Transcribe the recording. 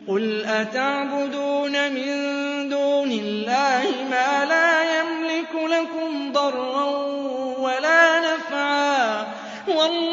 قُلْ أَتَعْبُدُونَ مِن دُونِ اللَّهِ مَا لَا يَمْلِكُ لَكُمْ ضَرًّا وَلَا نَفْعًا